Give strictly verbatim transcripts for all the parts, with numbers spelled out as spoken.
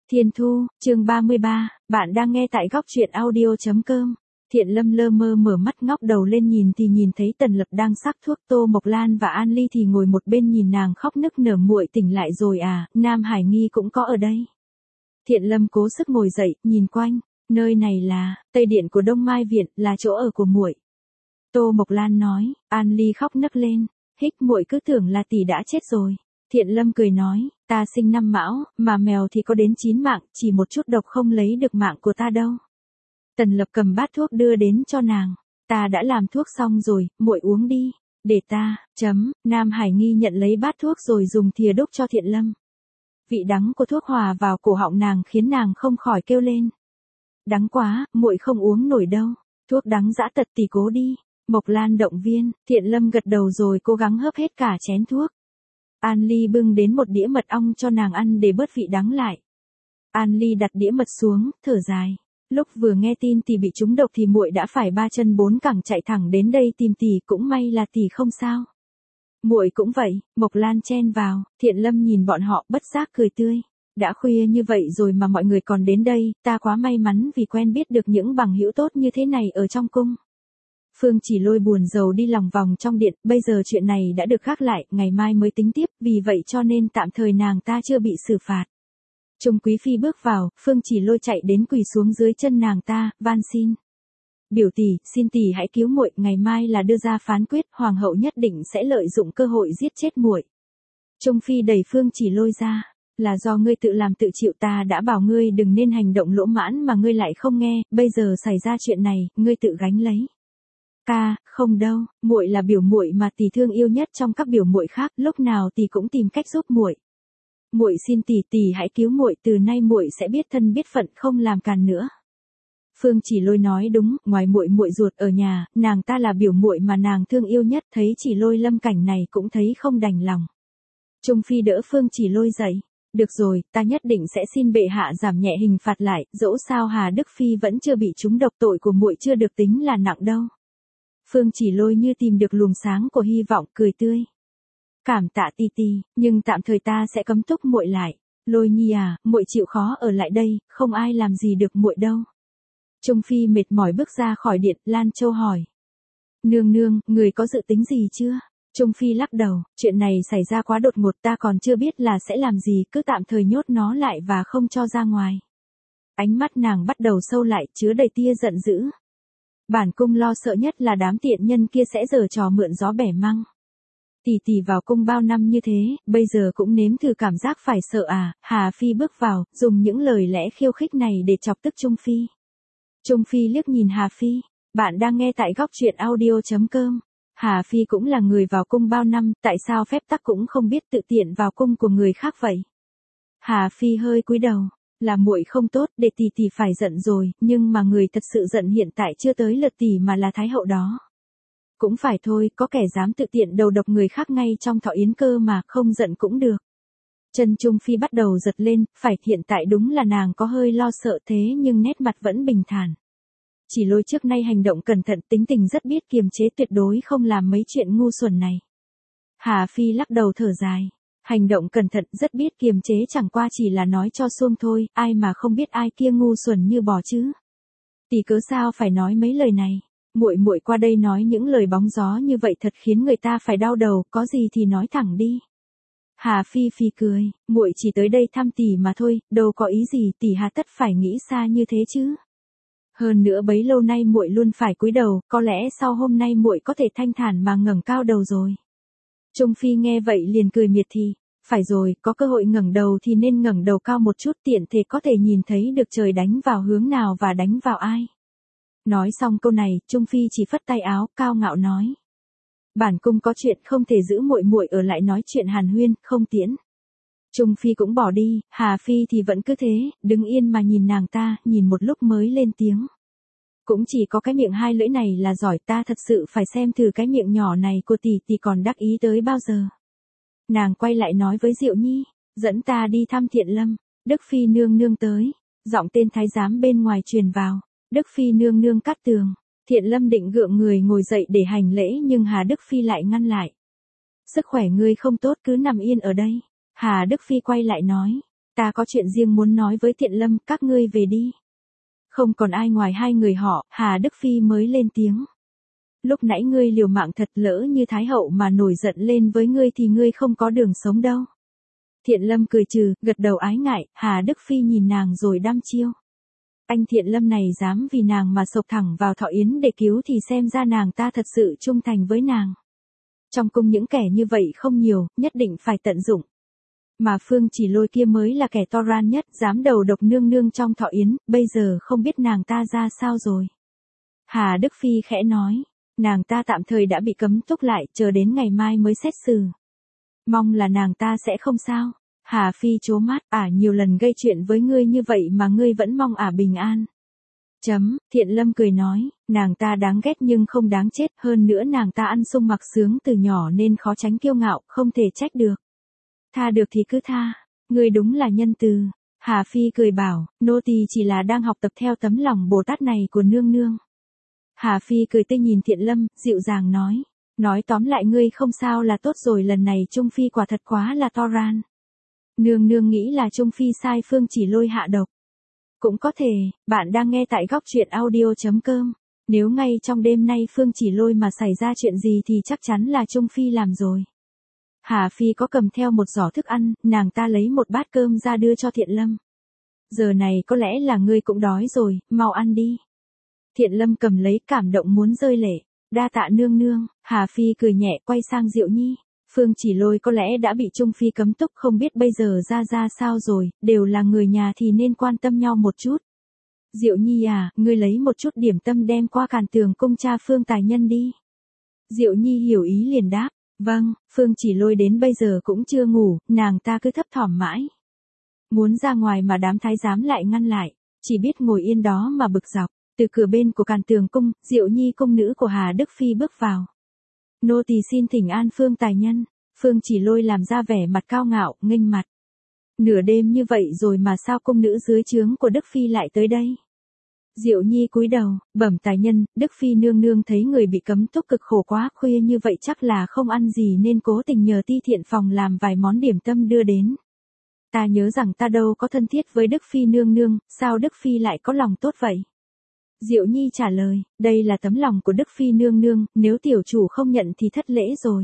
Thiên Thu, chương ba mươi ba, bạn đang nghe tại góc truyện audio chấm com. Thiện Lâm lơ mơ mở mắt ngóc đầu lên nhìn thì nhìn thấy Tần Lập đang sắc thuốc, Tô Mộc Lan và An Ly thì ngồi một bên nhìn nàng khóc nức nở. Muội tỉnh lại rồi à, Nam Hải Nghi cũng có ở đây. Thiện Lâm cố sức ngồi dậy, nhìn quanh, nơi này là Tây Điện của Đông Mai Viện, là chỗ ở của muội. Tô Mộc Lan nói. An Ly khóc nức lên, hích, muội cứ tưởng là tỷ đã chết rồi. Thiện Lâm cười nói, ta sinh năm Mão, mà mèo thì có đến chín mạng, chỉ một chút độc không lấy được mạng của ta đâu. Tần Lập cầm bát thuốc đưa đến cho nàng, ta đã làm thuốc xong rồi, muội uống đi, để ta, chấm, Nam Hải Nghi nhận lấy bát thuốc rồi dùng thìa đút cho Thiện Lâm. Vị đắng của thuốc hòa vào cổ họng nàng khiến nàng không khỏi kêu lên. Đắng quá, muội không uống nổi đâu, thuốc đắng dã tật tỷ cố đi. Mộc Lan động viên, Thiện Lâm gật đầu rồi cố gắng hớp hết cả chén thuốc. An Ly bưng đến một đĩa mật ong cho nàng ăn để bớt vị đắng lại. An Ly đặt đĩa mật xuống, thở dài. Lúc vừa nghe tin tỷ bị trúng độc thì muội đã phải ba chân bốn cẳng chạy thẳng đến đây tìm tỷ, cũng may là tỷ không sao. Muội cũng vậy, Mộc Lan chen vào. Thiện Lâm nhìn bọn họ bất giác cười tươi. Đã khuya như vậy rồi mà mọi người còn đến đây, ta quá may mắn vì quen biết được những bằng hữu tốt như thế này ở trong cung. Phương Chỉ Lôi buồn rầu đi lòng vòng trong điện, bây giờ chuyện này đã được gác lại, ngày mai mới tính tiếp, vì vậy cho nên tạm thời nàng ta chưa bị xử phạt. Trung Quý Phi bước vào, Phương Chỉ Lôi chạy đến quỳ xuống dưới chân nàng ta, van xin. Biểu tỷ, xin tỷ hãy cứu muội, ngày mai là đưa ra phán quyết, hoàng hậu nhất định sẽ lợi dụng cơ hội giết chết muội. Trung Phi đẩy Phương Chỉ Lôi ra, là do ngươi tự làm tự chịu, ta đã bảo ngươi đừng nên hành động lỗ mãn mà ngươi lại không nghe, bây giờ xảy ra chuyện này, ngươi tự gánh lấy. Ca, không đâu, muội là biểu muội mà tỷ thương yêu nhất trong các biểu muội khác, lúc nào tỷ cũng tìm cách giúp muội. Muội xin tỷ, tỷ hãy cứu muội, từ nay muội sẽ biết thân biết phận, không làm càn nữa. Phương Chỉ Lôi nói đúng, ngoài muội muội ruột ở nhà, nàng ta là biểu muội mà nàng thương yêu nhất, thấy Chỉ Lôi lâm cảnh này cũng thấy không đành lòng. Trung Phi đỡ Phương Chỉ Lôi dậy. Được rồi, ta nhất định sẽ xin bệ hạ giảm nhẹ hình phạt lại, dẫu sao Hà Đức Phi vẫn chưa bị trúng độc, tội của muội chưa được tính là nặng đâu. Phương Chỉ Lôi như tìm được luồng sáng của hy vọng, cười tươi. Cảm tạ ti ti, nhưng tạm thời ta sẽ cấm túc muội lại. Lôi nhi à, muội chịu khó ở lại đây, không ai làm gì được muội đâu. Trung Phi mệt mỏi bước ra khỏi điện, Lan Châu hỏi. Nương nương, người có dự tính gì chưa? Trung Phi lắc đầu, chuyện này xảy ra quá đột ngột, ta còn chưa biết là sẽ làm gì, cứ tạm thời nhốt nó lại và không cho ra ngoài. Ánh mắt nàng bắt đầu sâu lại, chứa đầy tia giận dữ. Bản cung lo sợ nhất là đám tiện nhân kia sẽ giở trò mượn gió bẻ măng. Tỷ tỷ vào cung bao năm như thế, bây giờ cũng nếm thử cảm giác phải sợ à? Hà Phi bước vào, dùng những lời lẽ khiêu khích này để chọc tức Trung Phi. Trung Phi liếc nhìn Hà Phi, bạn đang nghe tại góc truyện audio chấm com. Hà Phi cũng là người vào cung bao năm, tại sao phép tắc cũng không biết, tự tiện vào cung của người khác vậy? Hà Phi hơi cúi đầu. Là muội không tốt, để tỷ tỷ phải giận rồi, nhưng mà người thật sự giận hiện tại chưa tới lượt tỷ mà là Thái hậu đó. Cũng phải thôi, có kẻ dám tự tiện đầu độc người khác ngay trong thọ yến cơ mà, không giận cũng được. Chân Trung Phi bắt đầu giật lên, phải, hiện tại đúng là nàng có hơi lo sợ thế nhưng nét mặt vẫn bình thản. Chỉ Lôi trước nay hành động cẩn thận, tính tình rất biết kiềm chế, tuyệt đối không làm mấy chuyện ngu xuẩn này. Hà Phi lắc đầu thở dài. Hành động cẩn thận, rất biết kiềm chế, chẳng qua chỉ là nói cho xuông thôi, ai mà không biết ai kia ngu xuẩn như bò chứ. Tỷ cớ sao phải nói mấy lời này? Muội muội qua đây nói những lời bóng gió như vậy thật khiến người ta phải đau đầu, có gì thì nói thẳng đi. Hà Phi Phi cười, muội chỉ tới đây thăm tỷ mà thôi, đâu có ý gì, tỷ hà tất phải nghĩ xa như thế chứ. Hơn nữa bấy lâu nay muội luôn phải cúi đầu, có lẽ sau hôm nay muội có thể thanh thản mà ngẩng cao đầu rồi. Trung Phi nghe vậy liền cười miệt thị, phải rồi, có cơ hội ngẩng đầu thì nên ngẩng đầu cao một chút, tiện thể có thể nhìn thấy được trời đánh vào hướng nào và đánh vào ai. Nói xong câu này, Trung Phi chỉ phất tay áo, cao ngạo nói. Bản cung có chuyện không thể giữ muội muội ở lại nói chuyện hàn huyên, không tiễn. Trung Phi cũng bỏ đi, Hà Phi thì vẫn cứ thế, đứng yên mà nhìn nàng ta, nhìn một lúc mới lên tiếng. Cũng chỉ có cái miệng hai lưỡi này là giỏi, ta thật sự phải xem thử cái miệng nhỏ này của tỷ tỷ còn đắc ý tới bao giờ. Nàng quay lại nói với Diệu Nhi, dẫn ta đi thăm Thiện Lâm. Đức Phi nương nương tới, giọng tên thái giám bên ngoài truyền vào. Đức Phi nương nương cắt tường. Thiện Lâm định gượng người ngồi dậy để hành lễ nhưng Hà Đức Phi lại ngăn lại. Sức khỏe ngươi không tốt, cứ nằm yên ở đây. Hà Đức Phi quay lại nói, Ta có chuyện riêng muốn nói với Thiện Lâm, các ngươi về đi. Không còn ai ngoài hai người họ, Hà Đức Phi mới lên tiếng. Lúc nãy ngươi liều mạng thật, lỡ như Thái hậu mà nổi giận lên với ngươi thì ngươi không có đường sống đâu. Thiện Lâm cười trừ, gật đầu ái ngại, Hà Đức Phi nhìn nàng rồi đăm chiêu. Anh Thiện Lâm này dám vì nàng mà sộc thẳng vào Thọ Yến để cứu thì xem ra nàng ta thật sự trung thành với nàng. Trong cung những kẻ như vậy không nhiều, nhất định phải tận dụng. Mà Phương Chỉ Lôi kia mới là kẻ to gan nhất, dám đầu độc nương nương trong Thọ Yến, bây giờ không biết nàng ta ra sao rồi. Hà Đức Phi khẽ nói, nàng ta tạm thời đã bị cấm túc lại, chờ đến ngày mai mới xét xử. Mong là nàng ta sẽ không sao. Hà Phi trố mắt, ả nhiều lần gây chuyện với ngươi như vậy mà ngươi vẫn mong ả bình an. Chấm, Thiện Lâm cười nói, nàng ta đáng ghét nhưng không đáng chết, hơn nữa nàng ta ăn sung mặc sướng từ nhỏ nên khó tránh kiêu ngạo, không thể trách được. Tha được thì cứ tha, ngươi đúng là nhân từ. Hà Phi cười bảo, nô tỳ chỉ là đang học tập theo tấm lòng Bồ Tát này của nương nương. Hà Phi cười tươi nhìn Thiện Lâm, dịu dàng nói, nói tóm lại ngươi không sao là tốt rồi, lần này Trung Phi quả thật quá là to gan. Nương nương nghĩ là Trung Phi sai Phương Chỉ Lôi hạ độc. Cũng có thể, bạn đang nghe tại góc truyện audio chấm com. Nếu ngay trong đêm nay Phương Chỉ Lôi mà xảy ra chuyện gì thì chắc chắn là Trung Phi làm rồi. Hà Phi có cầm theo một giỏ thức ăn, nàng ta lấy một bát cơm ra đưa cho Thiện Lâm. Giờ này có lẽ là ngươi cũng đói rồi, mau ăn đi. Thiện Lâm cầm lấy cảm động muốn rơi lệ. Đa tạ nương nương. Hà Phi cười nhẹ quay sang Diệu Nhi. Phương Chỉ Lôi có lẽ đã bị Trung Phi cấm túc, không biết bây giờ ra ra sao rồi, đều là người nhà thì nên quan tâm nhau một chút. Diệu Nhi à, ngươi lấy một chút điểm tâm đem qua Càn Tường cung cha Phương tài nhân đi. Diệu Nhi hiểu ý liền đáp, vâng. Phương Chỉ Lôi đến bây giờ cũng chưa ngủ, nàng ta cứ thấp thỏm mãi. Muốn ra ngoài mà đám thái giám lại ngăn lại, chỉ biết ngồi yên đó mà bực dọc. Từ cửa bên của Càn Tường cung, Diệu Nhi cung nữ của Hà Đức Phi bước vào. Nô tỳ xin thỉnh an Phương tài nhân. Phương Chỉ Lôi làm ra vẻ mặt cao ngạo, nghênh mặt. Nửa đêm như vậy rồi mà sao cung nữ dưới trướng của Đức Phi lại tới đây? Diệu Nhi cúi đầu, bẩm tài nhân, Đức Phi nương nương thấy người bị cấm túc cực khổ quá, khuya như vậy chắc là không ăn gì nên cố tình nhờ Ti Thiện phòng làm vài món điểm tâm đưa đến. Ta nhớ rằng ta đâu có thân thiết với Đức Phi nương nương, sao Đức Phi lại có lòng tốt vậy? Diệu Nhi trả lời, đây là tấm lòng của Đức Phi nương nương, nếu tiểu chủ không nhận thì thất lễ rồi.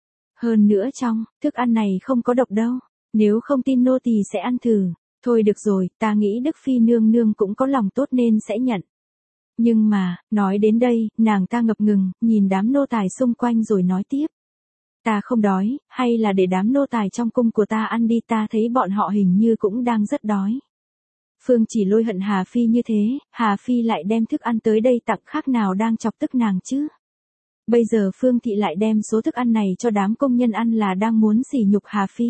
Hơn nữa trong thức ăn này không có độc đâu, nếu không tin nô tỳ sẽ ăn thử. Thôi được rồi, ta nghĩ Đức Phi nương nương cũng có lòng tốt nên sẽ nhận. Nhưng mà, nói đến đây, nàng ta ngập ngừng, nhìn đám nô tài xung quanh rồi nói tiếp. Ta không đói, hay là để đám nô tài trong cung của ta ăn đi, ta thấy bọn họ hình như cũng đang rất đói. Phương Chỉ Lôi hận Hà Phi như thế, Hà Phi lại đem thức ăn tới đây tặng, khác nào đang chọc tức nàng chứ. Bây giờ Phương Thị lại đem số thức ăn này cho đám công nhân ăn là đang muốn sỉ nhục Hà Phi.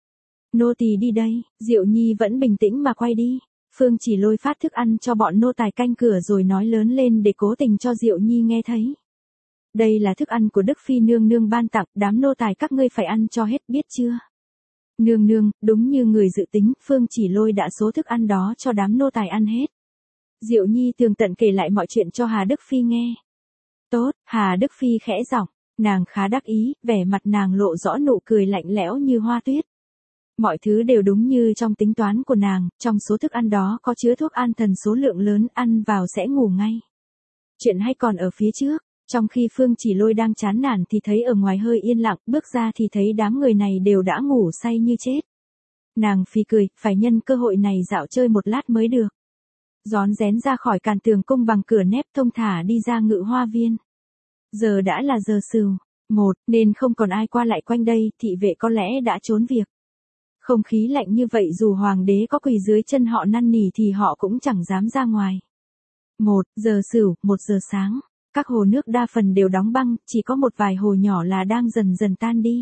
Nô tỳ đi đây. Diệu Nhi vẫn bình tĩnh mà quay đi. Phương Chỉ Lôi phát thức ăn cho bọn nô tài canh cửa rồi nói lớn lên để cố tình cho Diệu Nhi nghe thấy. Đây là thức ăn của Đức Phi nương nương ban tặng, đám nô tài các ngươi phải ăn cho hết, biết chưa? Nương nương, đúng như người dự tính, Phương Chỉ Lôi đã số thức ăn đó cho đám nô tài ăn hết. Diệu Nhi tường tận kể lại mọi chuyện cho Hà Đức Phi nghe. Tốt, Hà Đức Phi khẽ giọng, nàng khá đắc ý, vẻ mặt nàng lộ rõ nụ cười lạnh lẽo như hoa tuyết. Mọi thứ đều đúng như trong tính toán của nàng, trong số thức ăn đó có chứa thuốc an thần số lượng lớn, ăn vào sẽ ngủ ngay. Chuyện hay còn ở phía trước. Trong khi Phương Chỉ Lôi đang chán nản thì thấy ở ngoài hơi yên lặng, bước ra thì thấy đám người này đều đã ngủ say như chết. Nàng phì cười, phải nhân cơ hội này dạo chơi một lát mới được. Rón rén ra khỏi Càn Tường cung bằng cửa nếp thông thả đi ra Ngự Hoa viên. Giờ đã là giờ sửu một, nên không còn ai qua lại quanh đây, thị vệ có lẽ đã trốn việc. Không khí lạnh như vậy dù hoàng đế có quỳ dưới chân họ năn nỉ thì họ cũng chẳng dám ra ngoài. Một giờ sửu, một giờ sáng. Các hồ nước đa phần đều đóng băng, chỉ có một vài hồ nhỏ là đang dần dần tan đi.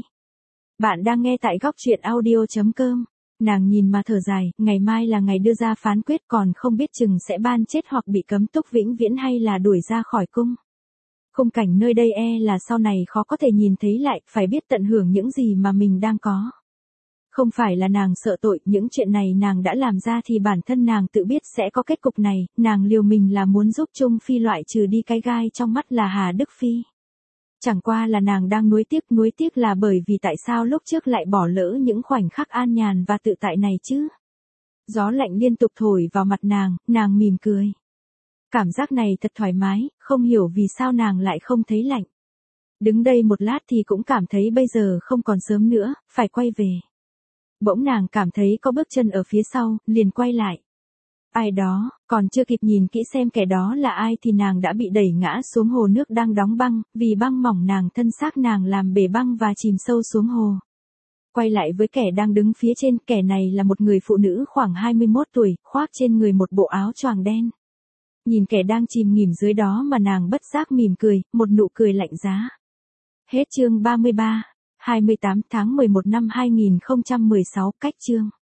Bạn đang nghe tại góc truyện audio chấm com. Nàng nhìn mà thở dài, ngày mai là ngày đưa ra phán quyết, còn không biết chừng sẽ ban chết hoặc bị cấm túc vĩnh viễn hay là đuổi ra khỏi cung. Khung cảnh nơi đây e là sau này khó có thể nhìn thấy lại, phải biết tận hưởng những gì mà mình đang có. Không phải là nàng sợ tội, những chuyện này nàng đã làm ra thì bản thân nàng tự biết sẽ có kết cục này, nàng liều mình là muốn giúp Trung Phi loại trừ đi cái gai trong mắt là Hà Đức Phi. Chẳng qua là nàng đang nuối tiếc, nuối tiếc là bởi vì tại sao lúc trước lại bỏ lỡ những khoảnh khắc an nhàn và tự tại này chứ. Gió lạnh liên tục thổi vào mặt nàng, nàng mỉm cười. Cảm giác này thật thoải mái, không hiểu vì sao nàng lại không thấy lạnh. Đứng đây một lát thì cũng cảm thấy bây giờ không còn sớm nữa, phải quay về. Bỗng nàng cảm thấy có bước chân ở phía sau, liền quay lại. Ai đó, còn chưa kịp nhìn kỹ xem kẻ đó là ai thì nàng đã bị đẩy ngã xuống hồ nước đang đóng băng, vì băng mỏng nàng thân xác nàng làm bể băng và chìm sâu xuống hồ. Quay lại với kẻ đang đứng phía trên, kẻ này là một người phụ nữ khoảng hai mươi mốt tuổi, khoác trên người một bộ áo choàng đen. Nhìn kẻ đang chìm nghỉm dưới đó mà nàng bất giác mỉm cười, một nụ cười lạnh giá. Hết chương ba mươi ba, hai mươi tám tháng mười một năm hai nghìn không trăm mười sáu, cách chương.